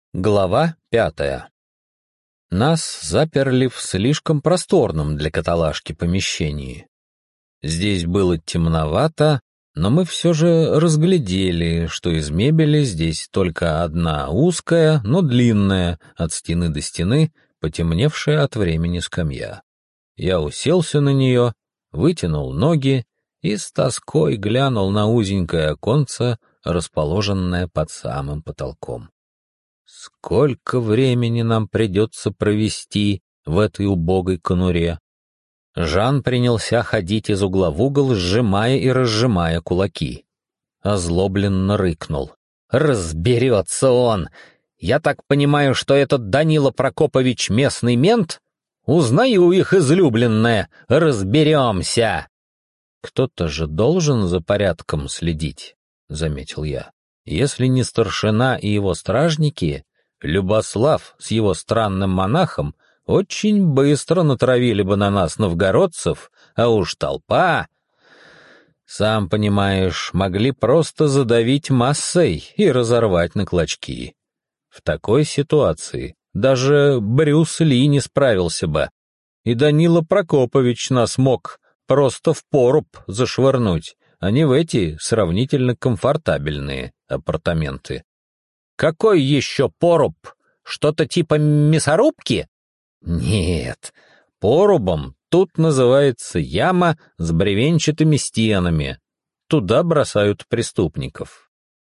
Глава 5. Нас заперли в слишком просторном для каталажки помещении. Здесь было темновато, но мы все же разглядели, что из мебели здесь только одна узкая, но длинная, от стены до стены, потемневшая от времени скамья. Я уселся на нее, вытянул ноги и с тоской глянул на узенькое оконце, расположенное под самым потолком. Сколько времени нам придется провести в этой убогой конуре? Жан принялся ходить из угла в угол, сжимая и разжимая кулаки. Озлобленно рыкнул. «Разберется он! Я так понимаю, что этот Данила Прокопович местный мент? Узнаю их излюбленное! Разберемся!» «Кто-то же должен за порядком следить», — заметил я. «Если не старшина и его стражники, Любослав с его странным монахом очень быстро натравили бы на нас новгородцев, а уж толпа, сам понимаешь, могли просто задавить массой и разорвать на клочки. В такой ситуации даже Брюс Ли не справился бы, и Данила Прокопович нас мог просто в поруб зашвырнуть, а не в эти сравнительно комфортабельные апартаменты». «Какой еще поруб? Что-то типа мясорубки?» «Нет, порубом тут называется яма с бревенчатыми стенами. Туда бросают преступников».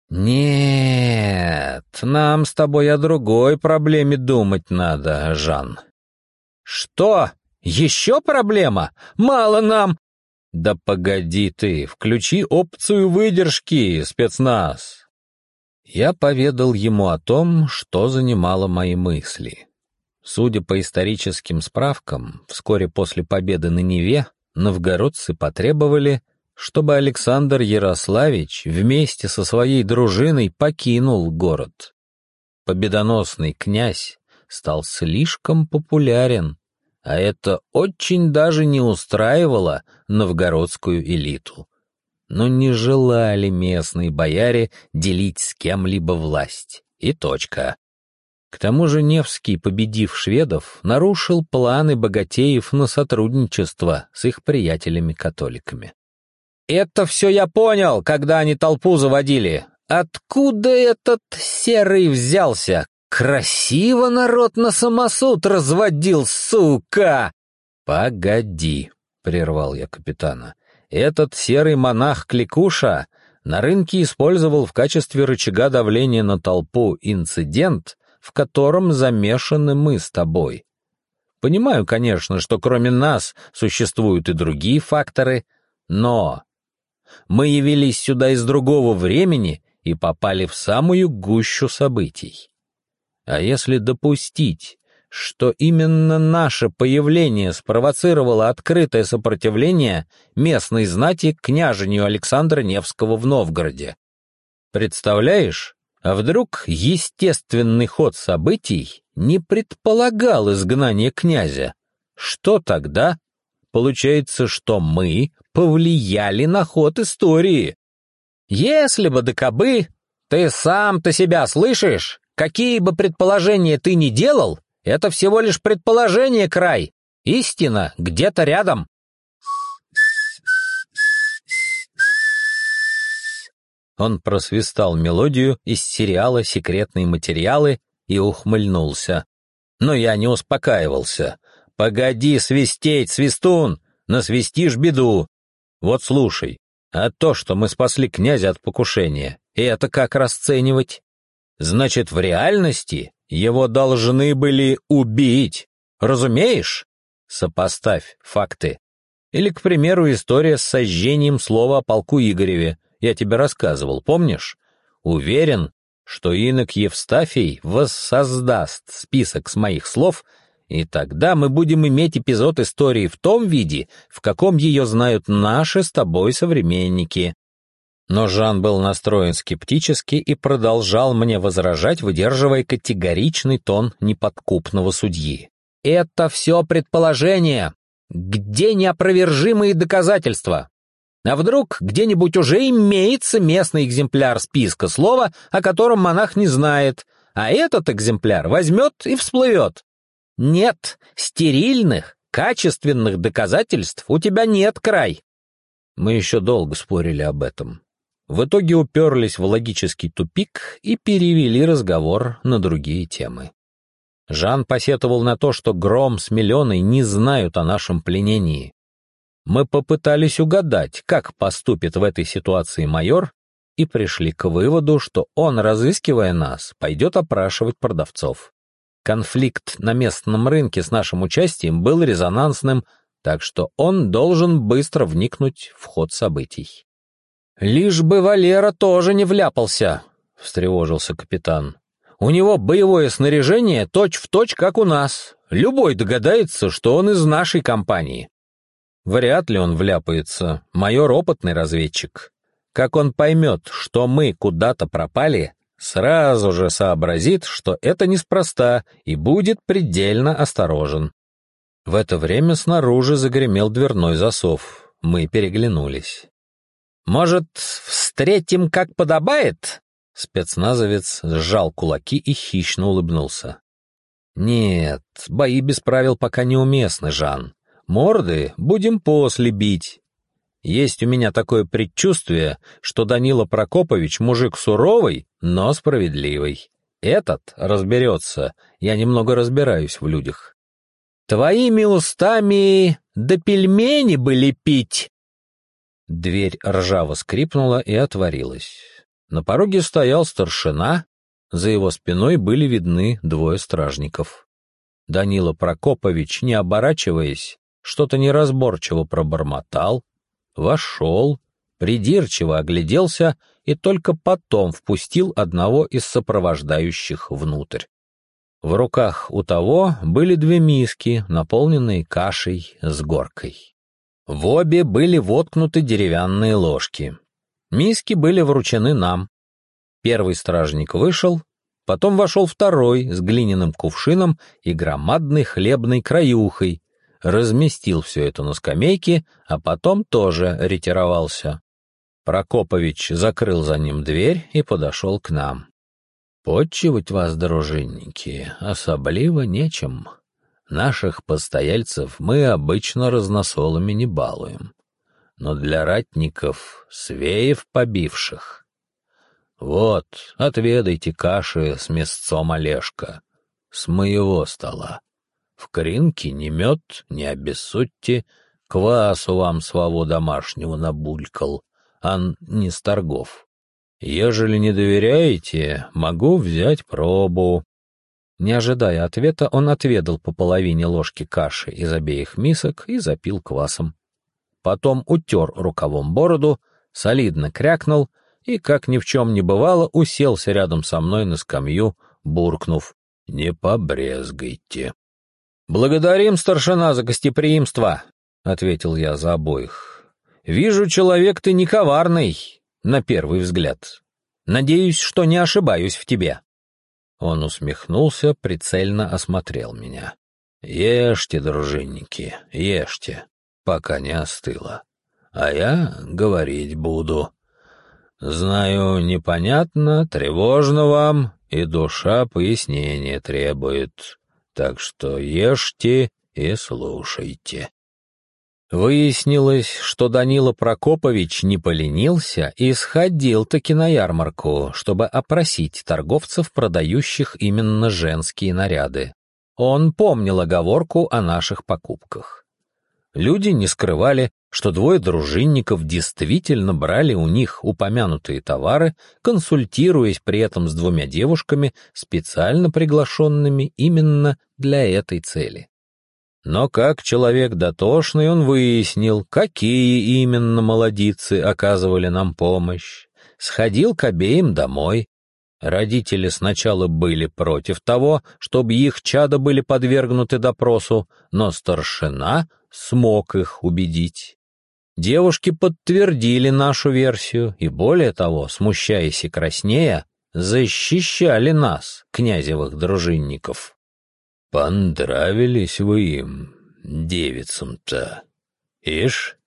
«Нет, нам с тобой о другой проблеме думать надо, Жан». «Что? Еще проблема? Мало нам!» «Да погоди ты, включи опцию выдержки, спецназ». Я поведал ему о том, что занимало мои мысли. Судя по историческим справкам, вскоре после победы на Неве новгородцы потребовали, чтобы Александр Ярославич вместе со своей дружиной покинул город. Победоносный князь стал слишком популярен, а это очень даже не устраивало новгородскую элиту. Но не желали местные бояре делить с кем-либо власть. И точка. К тому же Невский, победив шведов, нарушил планы богатеев на сотрудничество с их приятелями-католиками. «Это все я понял, когда они толпу заводили. Откуда этот серый взялся? Красиво народ на самосуд разводил, сука!» «Погоди», — прервал я капитана. «Этот серый монах-кликуша на рынке использовал в качестве рычага давления на толпу инцидент, в котором замешаны мы с тобой. Понимаю, конечно, что кроме нас существуют и другие факторы, но мы явились сюда из другого времени и попали в самую гущу событий. А если допустить, что именно наше появление спровоцировало открытое сопротивление местной знати к княжению Александра Невского в Новгороде? Представляешь, а вдруг естественный ход событий не предполагал изгнание князя? Что тогда? Получается, что мы повлияли на ход истории. Если бы да кабы, ты сам-то себя слышишь? Какие бы предположения ты ни делал, это всего лишь предположение, край. Истина где-то рядом. Он просвистал мелодию из сериала «Секретные материалы» и ухмыльнулся. Но я не успокаивался. «Погоди свистеть, свистун, насвистишь беду. Вот слушай, а то, что мы спасли князя от покушения, это как расценивать? Значит, в реальности его должны были убить. Разумеешь? Сопоставь факты. Или, к примеру, история с сожжением слова о полку Игореве. Я тебе рассказывал, помнишь? Уверен, что инок Евстафий воссоздаст список с моих слов, и тогда мы будем иметь эпизод истории в том виде, в каком ее знают наши с тобой современники. Но Жан был настроен скептически и продолжал мне возражать, выдерживая категоричный тон неподкупного судьи. «Это все предположения. Где неопровержимые доказательства? А вдруг где-нибудь уже имеется местный экземпляр списка слова, о котором монах не знает, а этот экземпляр возьмет и всплывет. Нет, стерильных, качественных доказательств у тебя нет, Край. Мы еще долго спорили об этом. В итоге уперлись в логический тупик и перевели разговор на другие темы. Жан посетовал на то, что Гром с Миленой не знают о нашем пленении. Мы попытались угадать, как поступит в этой ситуации майор, и пришли к выводу, что он, разыскивая нас, пойдет опрашивать продавцов. Конфликт на местном рынке с нашим участием был резонансным, так что он должен быстро вникнуть в ход событий. «Лишь бы Валера тоже не вляпался», — встревожился капитан. «У него боевое снаряжение точь-в-точь, как у нас. Любой догадается, что он из нашей компании». «Вряд ли он вляпается. Майор опытный разведчик. Как он поймет, что мы куда-то пропали, сразу же сообразит, что это неспроста, и будет предельно осторожен». В это время снаружи загремел дверной засов. Мы переглянулись. «Может, встретим, как подобает?» Спецназовец сжал кулаки и хищно улыбнулся. «Нет, бои без правил пока неуместны, Жан. Морды будем после бить. Есть у меня такое предчувствие, что Данила Прокопович мужик суровый, но справедливый. Этот разберется, я немного разбираюсь в людях». «Твоими устами до пельмени бы лепить!» Дверь ржаво скрипнула и отворилась. На пороге стоял старшина, за его спиной были видны двое стражников. Данила Прокопович, не оборачиваясь, что-то неразборчиво пробормотал, вошел, придирчиво огляделся и только потом впустил одного из сопровождающих внутрь. В руках у того были две миски, наполненные кашей с горкой. В обе были воткнуты деревянные ложки. Миски были вручены нам. Первый стражник вышел, потом вошел второй с глиняным кувшином и громадной хлебной краюхой, разместил все это на скамейке, а потом тоже ретировался. Прокопович закрыл за ним дверь и подошел к нам. «Подчивать вас, дружинники, особливо нечем. Наших постояльцев мы обычно разносолами не балуем. Но для ратников, свеев побивших. Вот, отведайте каши с мясцом Олежка, с моего стола. В кринке ни мед, не обессудьте, квасу вам своего домашнего набулькал, ан не с торгов. Ежели не доверяете, могу взять пробу». Не ожидая ответа, он отведал по половине ложки каши из обеих мисок и запил квасом. Потом утер рукавом бороду, солидно крякнул и, как ни в чем не бывало, уселся рядом со мной на скамью, буркнув: «Не побрезгайте». «Благодарим, старшина, за гостеприимство», — ответил я за обоих. «Вижу, человек ты не коварный, на первый взгляд. Надеюсь, что не ошибаюсь в тебе». Он усмехнулся, прицельно осмотрел меня. «Ешьте, дружинники, ешьте, пока не остыло. А я говорить буду. Знаю, непонятно, тревожно вам, и душа пояснения требует. Так что ешьте и слушайте». Выяснилось, что Данила Прокопович не поленился и сходил-таки на ярмарку, чтобы опросить торговцев, продающих именно женские наряды. Он помнил оговорку о наших покупках. Люди не скрывали, что двое дружинников действительно брали у них упомянутые товары, консультируясь при этом с двумя девушками, специально приглашенными именно для этой цели. Но как человек дотошный, он выяснил, какие именно молодицы оказывали нам помощь. Сходил к обеим домой. Родители сначала были против того, чтобы их чада были подвергнуты допросу, но старшина смог их убедить. Девушки подтвердили нашу версию и, более того, смущаясь и краснея, защищали нас, князевых дружинников. «Понравились вы им, девицам-то, ишь?»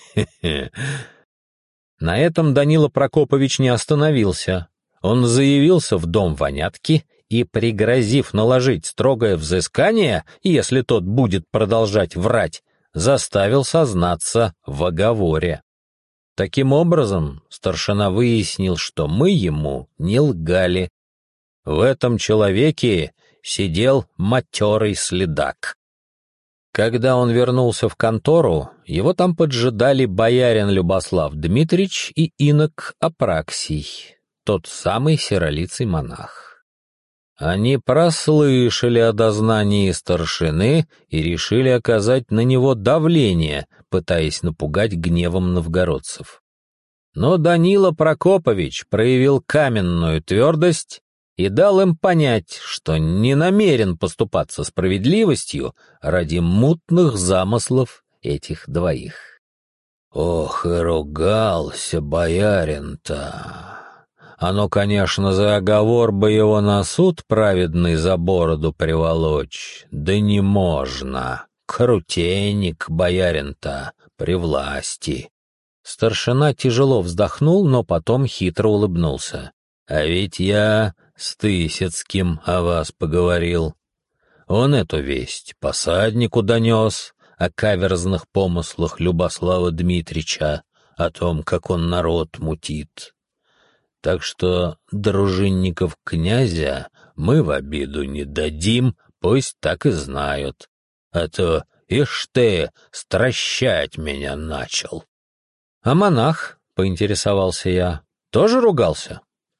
На этом Данила Прокопович не остановился. Он заявился в дом вонятки и, пригрозив наложить строгое взыскание, если тот будет продолжать врать, заставил сознаться в оговоре. Таким образом, старшина выяснил, что мы ему не лгали. В этом человеке сидел матерый следак. Когда он вернулся в контору, его там поджидали боярин Любослав Дмитрич и инок Апраксий, тот самый серолицый монах. Они прослышали о дознании старшины и решили оказать на него давление, пытаясь напугать гневом новгородцев. Но Данила Прокопович проявил каменную твердость и дал им понять, что не намерен поступаться справедливостью ради мутных замыслов этих двоих. Ох, и ругался боярин-то. Оно, конечно, за оговор бы его на суд праведный за бороду приволочь, да не можно. Крутейник боярин-то при власти. Старшина тяжело вздохнул, но потом хитро улыбнулся. А ведь я с Тысяцким о вас поговорил. Он эту весть посаднику донес о каверзных помыслах Любослава Дмитрича, о том, как он народ мутит. Так что дружинников князя мы в обиду не дадим, пусть так и знают. А то, ишь ты, стращать меня начал. — А монах, — поинтересовался я, — тоже ругался?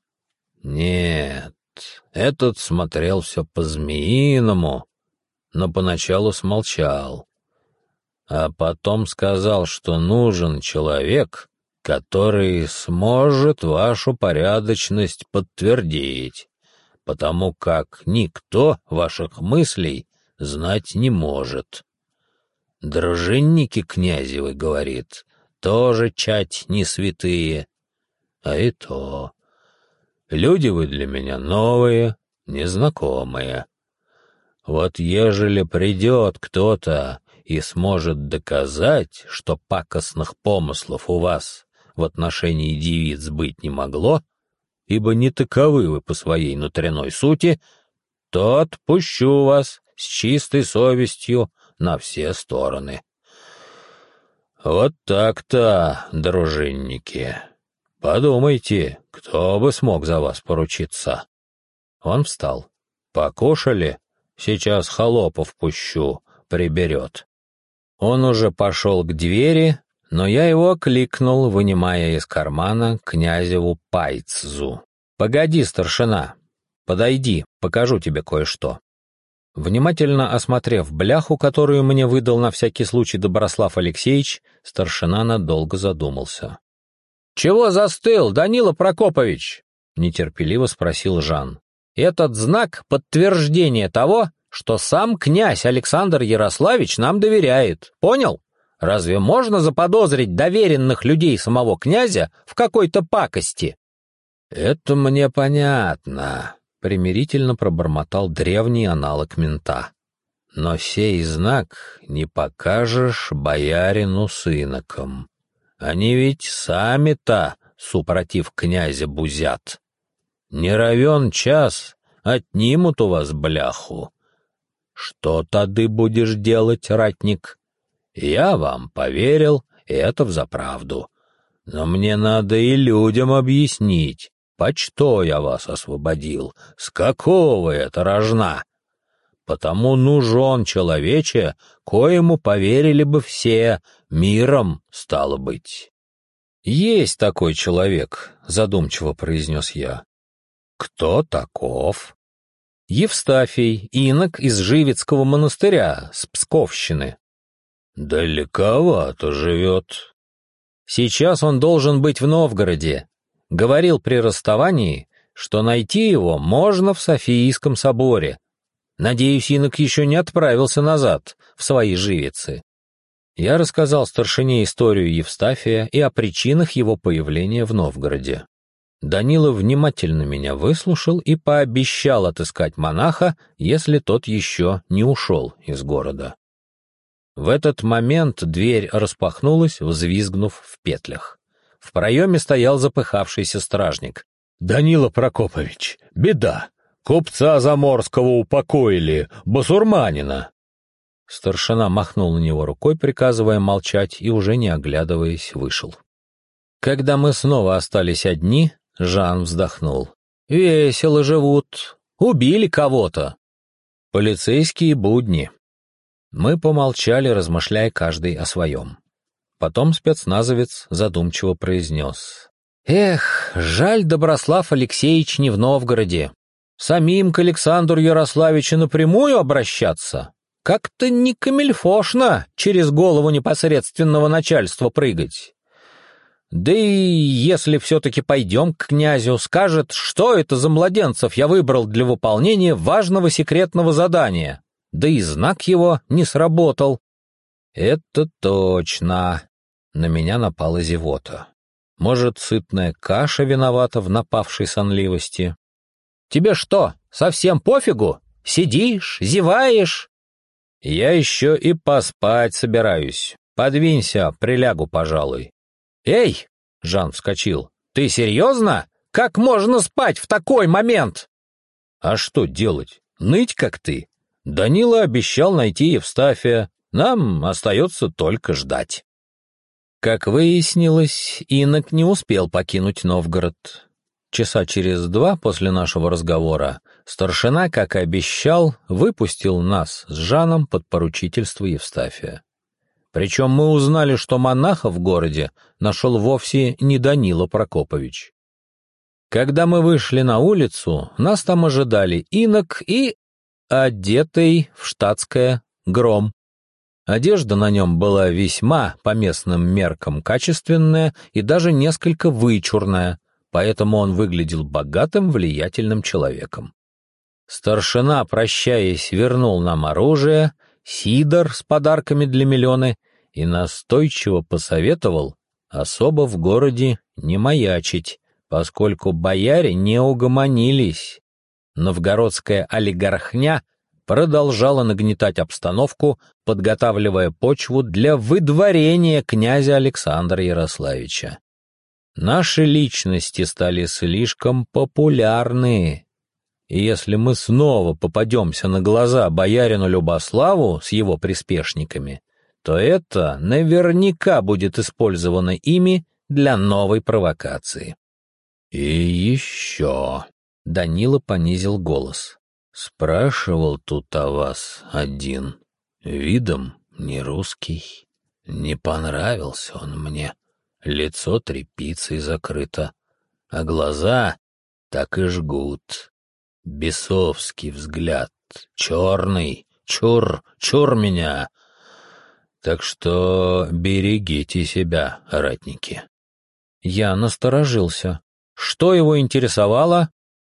— Нет, этот смотрел все по-змеиному, но поначалу смолчал. А потом сказал, что нужен человек, который сможет вашу порядочность подтвердить, потому как никто ваших мыслей знать не может. Дружинники князевы, говорит, тоже чать не святые, а и то. Люди вы для меня новые, незнакомые. Вот ежели придет кто-то и сможет доказать, что пакостных помыслов у вас в отношении девиц быть не могло, ибо не таковы вы по своей внутренней сути, то отпущу вас с чистой совестью на все стороны. Вот так-то, дружинники. Подумайте, кто бы смог за вас поручиться. Он встал. Покушали? Сейчас холопов пущу, приберет. Он уже пошел к двери, но я его окликнул, вынимая из кармана князеву пайцзу. «Погоди, старшина, подойди, покажу тебе кое-что». Внимательно осмотрев бляху, которую мне выдал на всякий случай Доброслав Алексеевич, старшина надолго задумался. «Чего застыл, Данила Прокопович?» — нетерпеливо спросил Жан. «Этот знак — подтверждение того, что сам князь Александр Ярославич нам доверяет. Понял? Разве можно заподозрить доверенных людей самого князя в какой-то пакости?» «Это мне понятно», — примирительно пробормотал древний аналог мента. «Но сей знак не покажешь боярину с иноком. Они ведь сами-то супротив князя бузят. Не равен час, отнимут у вас бляху. Что тады будешь делать, ратник? Я вам поверил, и это взаправду. Но мне надо и людям объяснить, почто я вас освободил, с какого это рожна. Потому нужен человече, коему поверили бы все, миром стало быть». «Есть такой человек», — задумчиво произнес я. «Кто таков?» «Евстафий, инок из Живецкого монастыря, с Псковщины». «Далековато живет». «Сейчас он должен быть в Новгороде. Говорил при расставании, что найти его можно в Софийском соборе. Надеюсь, инок еще не отправился назад, в свои Живицы». Я рассказал старшине историю Евстафия и о причинах его появления в Новгороде. Данила внимательно меня выслушал и пообещал отыскать монаха, если тот еще не ушел из города. В этот момент дверь распахнулась, взвизгнув в петлях. В проеме стоял запыхавшийся стражник. «Данила Прокопович, беда! Купца Заморского упокоили, басурманина!» Старшина махнул на него рукой, приказывая молчать, и, уже не оглядываясь, вышел. Когда мы снова остались одни, Жан вздохнул. «Весело живут. Убили кого-то». Полицейские будни. Мы помолчали, размышляя каждый о своем. Потом спецназовец задумчиво произнес: «Эх, жаль, Доброслав Алексеевич не в Новгороде. Самим к Александру Ярославичу напрямую обращаться? Как-то не камильфошно через голову непосредственного начальства прыгать. Да и если все-таки пойдем к князю, скажет, что это за младенцев я выбрал для выполнения важного секретного задания. Да и знак его не сработал». «Это точно». На меня напала зевота. Может, сытная каша виновата в напавшей сонливости? «Тебе что, совсем пофигу? Сидишь, зеваешь?» «Я еще и поспать собираюсь. Подвинься, прилягу, пожалуй». «Эй!» — Жан вскочил. «Ты серьезно? Как можно спать в такой момент?» «А что делать? Ныть, как ты? Данила обещал найти Евстафия. Нам остается только ждать». Как выяснилось, инок не успел покинуть Новгород. Часа через 2 после нашего разговора старшина, как и обещал, выпустил нас с Жаном под поручительство Евстафия. Причем мы узнали, что монаха в городе нашел вовсе не Данила Прокопович. Когда мы вышли на улицу, нас там ожидали инок и одетый в штатское Гром. Одежда на нем была весьма, по местным меркам, качественная и даже несколько вычурная, поэтому он выглядел богатым, влиятельным человеком. Старшина, прощаясь, вернул нам оружие, сидор с подарками для Милены и настойчиво посоветовал особо в городе не маячить, поскольку бояре не угомонились. Новгородская олигархня продолжала нагнетать обстановку, подготавливая почву для выдворения князя Александра Ярославича. Наши личности стали слишком популярны, и если мы снова попадемся на глаза боярину Любославу с его приспешниками, то это наверняка будет использовано ими для новой провокации. «И еще...» — Данила понизил голос. «Спрашивал тут о вас один. Видом не русский. Не понравился он мне. Лицо тряпицей закрыто, а глаза так и жгут. Бесовский взгляд, черный, чур меня. Так что берегите себя, ратники». Я насторожился. Что его интересовало?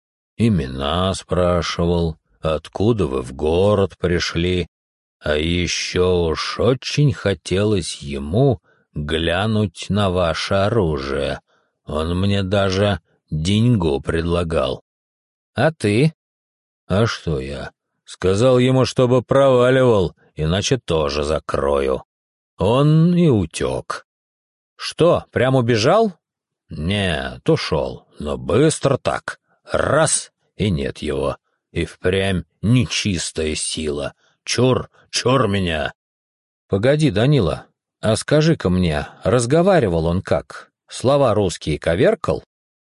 Имена спрашивал, откуда вы в город пришли, а еще уж очень хотелось ему глянуть на ваше оружие. Он мне даже деньгу предлагал. А ты? А что я? Сказал ему, чтобы проваливал, иначе тоже закрою. Он и утек. Что, прям убежал? Нет, ушел, но быстро так. Раз — и нет его. И впрямь нечистая сила. Чур меня. Погоди, Данила, а скажи-ка мне, разговаривал он как? Слова русские коверкал?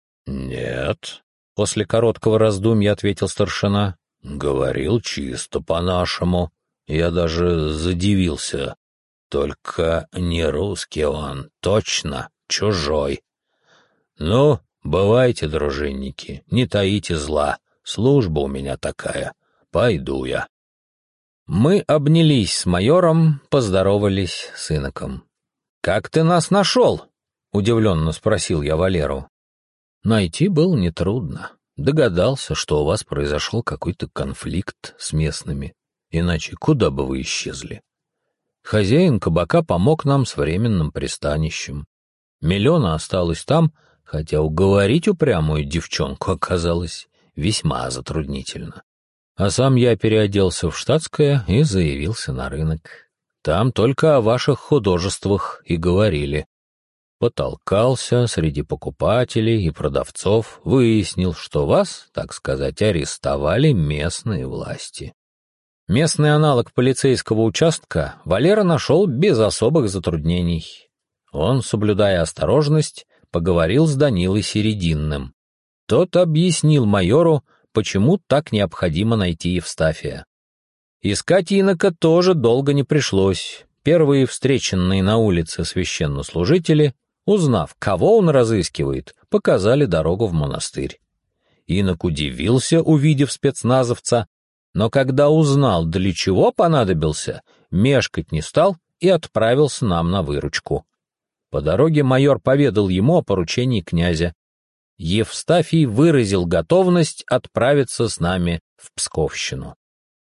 Нет, после короткого раздумья ответил старшина. Говорил чисто по-нашему. Я даже задивился. Только не русский он, точно чужой. Ну, бывайте, дружинники, не таите зла. Служба у меня такая. Пойду я. Мы обнялись с майором, поздоровались с иноком. «Как ты нас нашел?» — удивленно спросил я Валеру. Найти было нетрудно. Догадался, что у вас произошел какой-то конфликт с местными. Иначе куда бы вы исчезли? Хозяин кабака помог нам с временным пристанищем. Милена осталась там, хотя уговорить упрямую девчонку оказалось весьма затруднительно. А сам я переоделся в штатское и заявился на рынок. Там только о ваших художествах и говорили. потолкался среди покупателей и продавцов, выяснил, что вас, так сказать, арестовали местные власти. Местный аналог полицейского участка Валера нашел без особых затруднений. Он, соблюдая осторожность, поговорил с Данилой Серединным. Тот объяснил майору, почему так необходимо найти Евстафия. Искать инока тоже долго не пришлось. Первые встреченные на улице священнослужители, узнав, кого он разыскивает, показали дорогу в монастырь. Инок удивился, увидев спецназовца, но когда узнал, для чего понадобился, мешкать не стал и отправился нам на выручку. По дороге майор поведал ему о поручении князя. Евстафий выразил готовность отправиться с нами в Псковщину.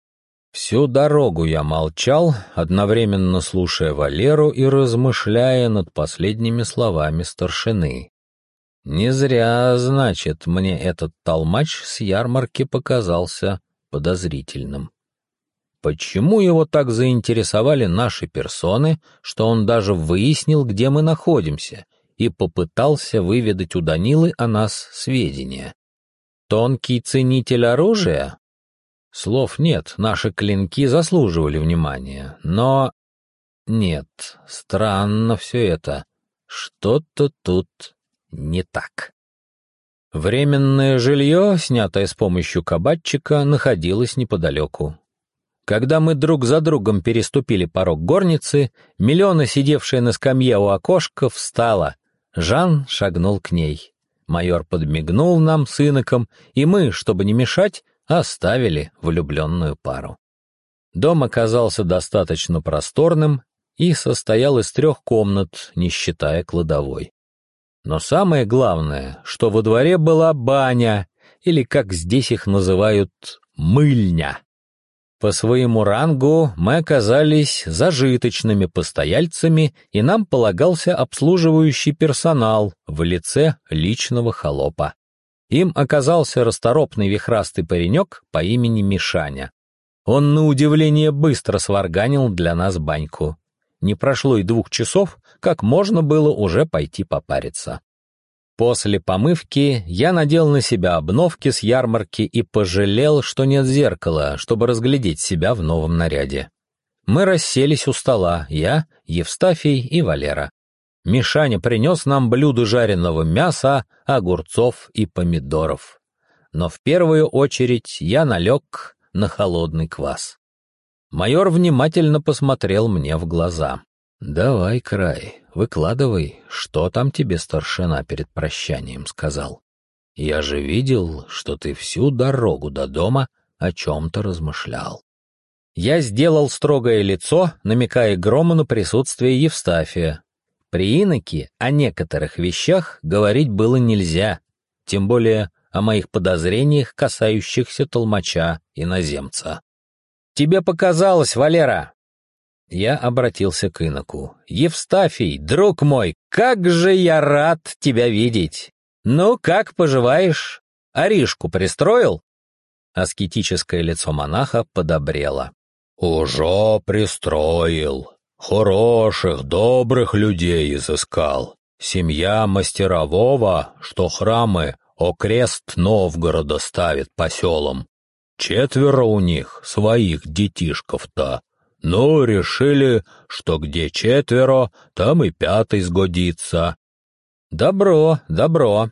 Всю дорогу я молчал, одновременно слушая Валеру и размышляя над последними словами старшины. Не зря, значит, мне этот толмач с ярмарки показался подозрительным. Почему его так заинтересовали наши персоны, что он даже выяснил, где мы находимся, и попытался выведать у Данилы о нас сведения? Тонкий ценитель оружия? Слов нет, наши клинки заслуживали внимания, но... Нет, странно все это. Что-то тут не так. Временное жилье, снятое с помощью кабачика, находилось неподалеку. Когда мы друг за другом переступили порог горницы, Милена, сидевшая на скамье у окошка, встала. Жан шагнул к ней. Майор подмигнул нам с иноком, и мы, чтобы не мешать, оставили влюбленную пару. Дом оказался достаточно просторным и состоял из 3 комнат, не считая кладовой. Но самое главное, что во дворе была баня, или, как здесь их называют, мыльня. По своему рангу мы оказались зажиточными постояльцами, и нам полагался обслуживающий персонал в лице личного холопа. Им оказался расторопный вихрастый паренек по имени Мишаня. Он, на удивление, быстро сварганил для нас баньку. Не прошло и 2 часов, как можно было уже пойти попариться. После помывки я надел на себя обновки с ярмарки и пожалел, что нет зеркала, чтобы разглядеть себя в новом наряде. Мы расселись у стола, я, Евстафий и Валера. Мишаня принес нам блюдо жареного мяса, огурцов и помидоров. Но в первую очередь я налег на холодный квас. Майор внимательно посмотрел мне в глаза. «Давай, Край, выкладывай, что там тебе старшина перед прощанием сказал. Я же видел, что ты всю дорогу до дома о чем-то размышлял». Я сделал строгое лицо, намекая Грому на присутствие Евстафия. При иноке о некоторых вещах говорить было нельзя, тем более о моих подозрениях, касающихся толмача-иноземца. «Тебе показалось, Валера!» Я обратился к иноку. «Евстафий, друг мой, как же я рад тебя видеть! Ну, как поживаешь? Аришку пристроил?» Аскетическое лицо монаха подобрело. «Уже пристроил. Хороших, добрых людей изыскал. Семья мастерового, что храмы окрест Новгорода ставит по селам. 4 у них своих детишков-то. Ну, решили, что где 4, там и 5 сгодится». «Добро, добро.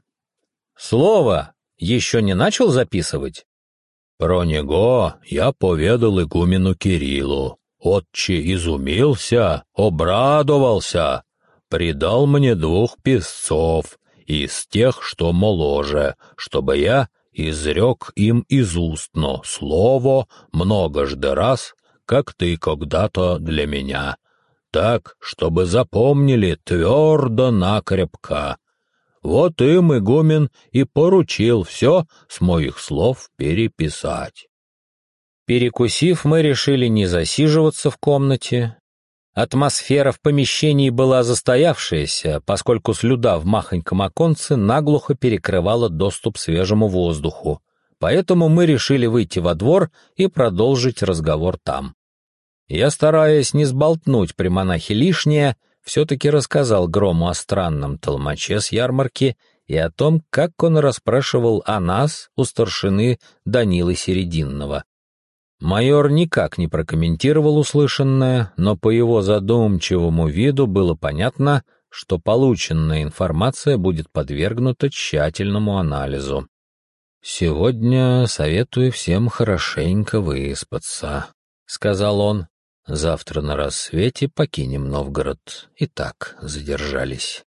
Слово еще не начал записывать?» «Про него я поведал игумену Кириллу. Отче изумился, обрадовался, придал мне 2 писцов из тех, что моложе, чтобы я изрек им изустно слово многожды раз, как ты когда-то для меня, так, чтобы запомнили твердо-накрепко. Вот им игумен и поручил все с моих слов переписать». Перекусив, мы решили не засиживаться в комнате. Атмосфера в помещении была застоявшаяся, поскольку слюда в махоньком оконце наглухо перекрывала доступ свежему воздуху, поэтому мы решили выйти во двор и продолжить разговор там. Я, стараясь не сболтнуть при монахе лишнее, все-таки рассказал Грому о странном толмаче с ярмарки и о том, как он расспрашивал о нас у старшины Данилы Серединного. Майор никак не прокомментировал услышанное, но по его задумчивому виду было понятно, что полученная информация будет подвергнута тщательному анализу. «Сегодня советую всем хорошенько выспаться», — сказал он. «Завтра на рассвете покинем Новгород. И так задержались».